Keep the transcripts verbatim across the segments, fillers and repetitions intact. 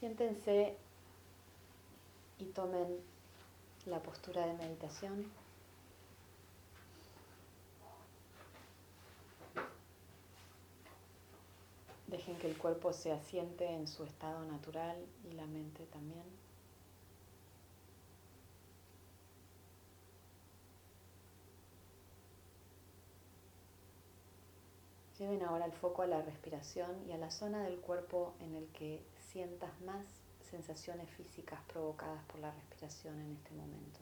Siéntense y tomen la postura de meditación. Dejen que el cuerpo se asiente en su estado natural y la mente también. Lleven ahora el foco a la respiración y a la zona del cuerpo en el que sientas más sensaciones físicas provocadas por la respiración en este momento.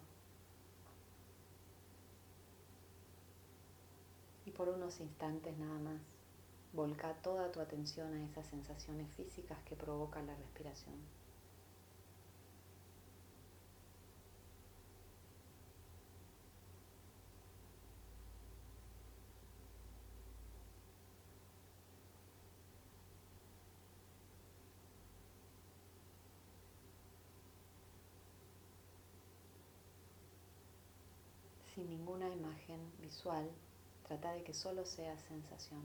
Y por unos instantes nada más, volca toda tu atención a esas sensaciones físicas que provoca la respiración. Sin ninguna imagen visual, trata de que solo sea sensación.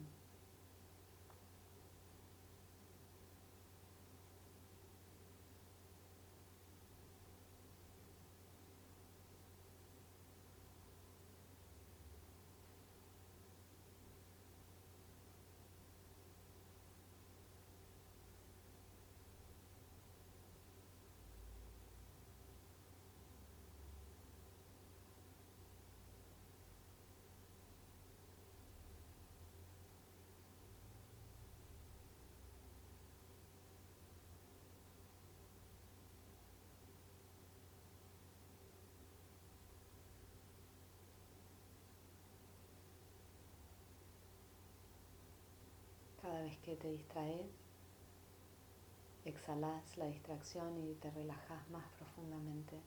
Cada vez que te distraes, exhalas la distracción y te relajas más profundamente.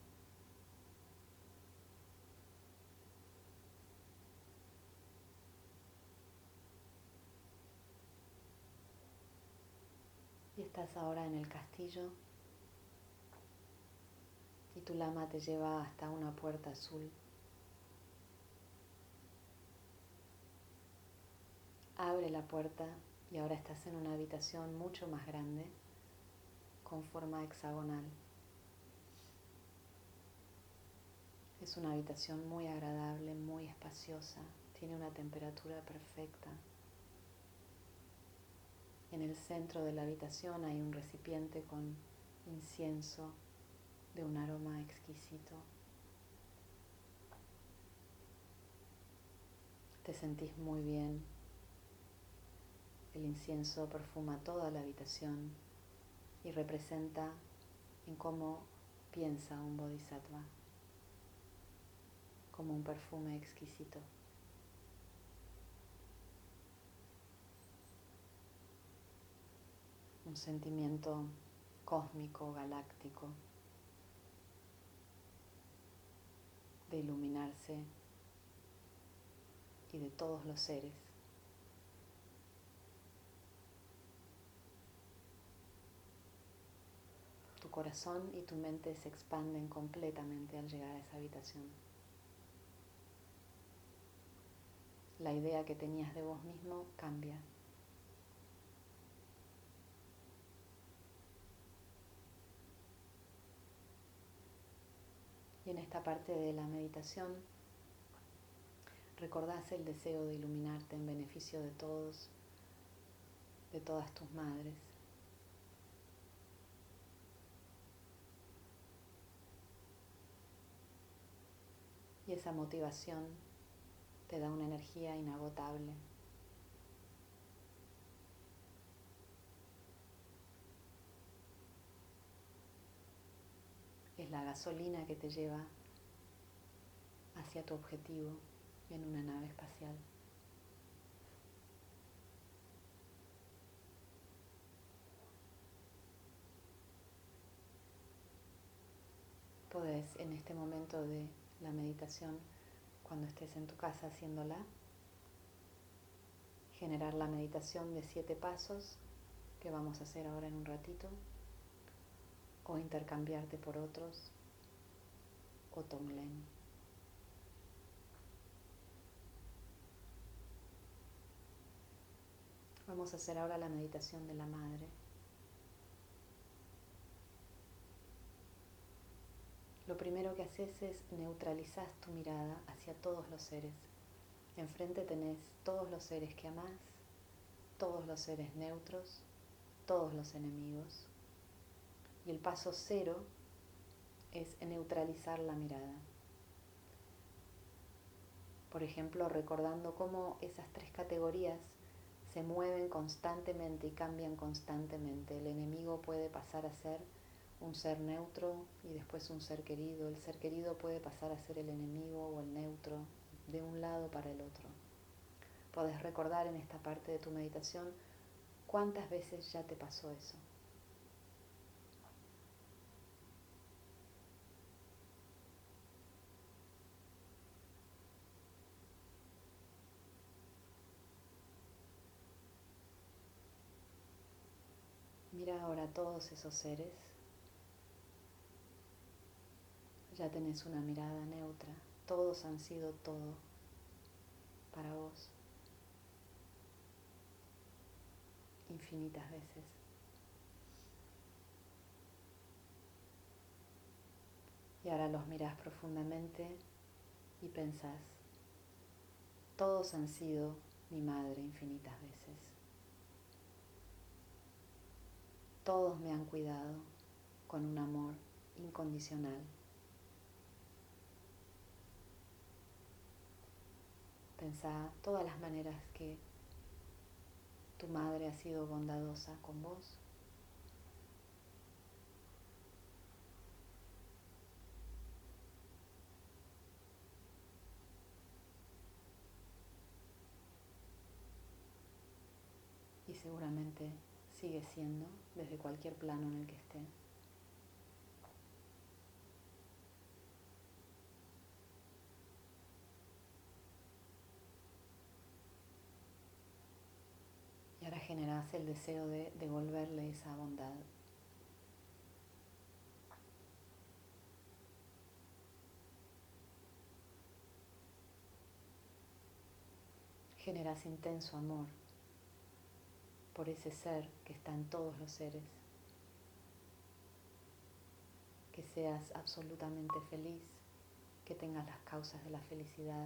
Y estás ahora en el castillo y tu lama te lleva hasta una puerta azul. Abre la puerta y ahora estás en una habitación mucho más grande, con forma hexagonal. Es una habitación muy agradable, muy espaciosa, tiene una temperatura perfecta. En el centro de la habitación hay un recipiente con incienso de un aroma exquisito. Te sentís muy bien. El incienso perfuma toda la habitación y representa en cómo piensa un bodhisattva, como un perfume exquisito. Un sentimiento cósmico, galáctico, de iluminarse y de todos los seres. Tu corazón y tu mente se expanden completamente al llegar a esa habitación. La idea que tenías de vos mismo cambia. Y en esta parte de la meditación recordás el deseo de iluminarte en beneficio de todos, de todas tus madres. Y esa motivación te da una energía inagotable. Es la gasolina que te lleva hacia tu objetivo en una nave espacial. Podés en este momento de la meditación, cuando estés en tu casa haciéndola, generar la meditación de siete pasos que vamos a hacer ahora en un ratito, o intercambiarte por otros, o Tonglen. Vamos a hacer ahora la meditación de la madre. lo primero que haces es neutralizar tu mirada hacia todos los seres. Enfrente tenés todos los seres que amás, todos los seres neutros, todos los enemigos. Y el paso cero es neutralizar la mirada. Por ejemplo, recordando cómo esas tres categorías se mueven constantemente y cambian constantemente. El enemigo puede pasar a ser un ser neutro y después un ser querido. El ser querido puede pasar a ser el enemigo o el neutro, de un lado para el otro. Podés recordar en esta parte de tu meditación cuántas veces ya te pasó eso. Mira ahora todos esos seres. Ya tenés una mirada neutra. Todos han sido todo para vos. Infinitas veces. Y ahora los mirás profundamente y pensás, todos han sido mi madre infinitas veces. Todos me han cuidado con un amor incondicional. Pensá todas las maneras que tu madre ha sido bondadosa con vos. Y seguramente sigue siendo desde cualquier plano en el que esté. Y ahora generás el deseo de devolverle esa bondad. Generás intenso amor por ese ser que está en todos los seres. Que seas absolutamente feliz, que tengas las causas de la felicidad,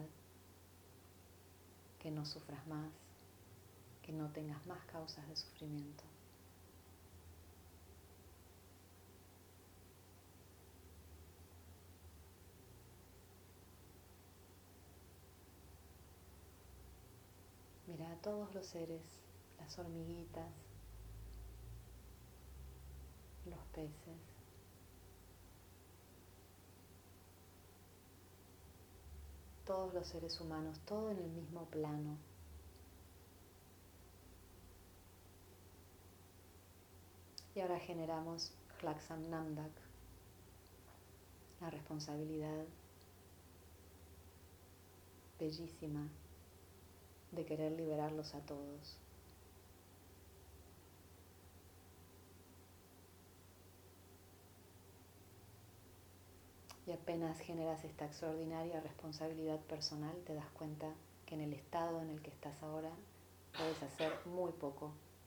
que no sufras más, que no tengas más causas de sufrimiento. Mira a todos los seres, las hormiguitas, los peces, todos los seres humanos, todo en el mismo plano. Y ahora generamos Hlaksam Namdak, la responsabilidad bellísima de querer liberarlos a todos. Y apenas generas esta extraordinaria responsabilidad personal, te das cuenta que en el estado en el que estás ahora puedes hacer muy poco.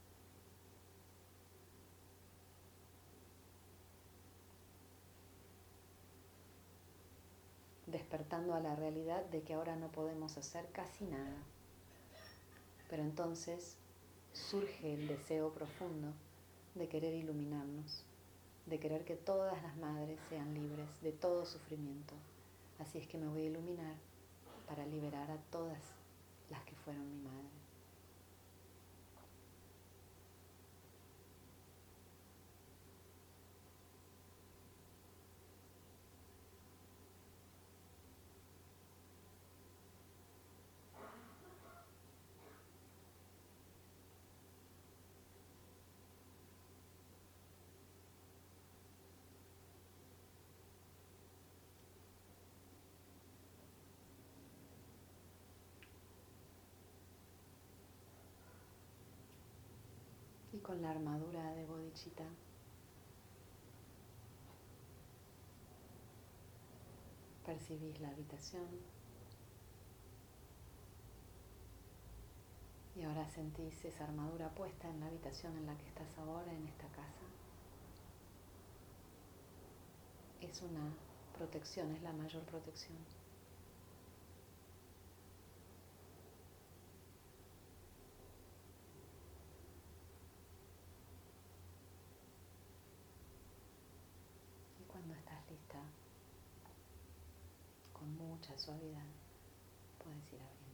Despertando a la realidad de que ahora no podemos hacer casi nada. Pero entonces surge el deseo profundo de querer iluminarnos, de querer que todas las madres sean libres de todo sufrimiento. Así es que me voy a iluminar para liberar a todas las que fueron mi madre. Y con la armadura de Bodhicitta percibís la habitación y ahora sentís esa armadura puesta en la habitación en la que estás ahora, en esta casa. Es una protección, es la mayor protección. Y cuando estás lista, con mucha suavidad, puedes ir abriendo.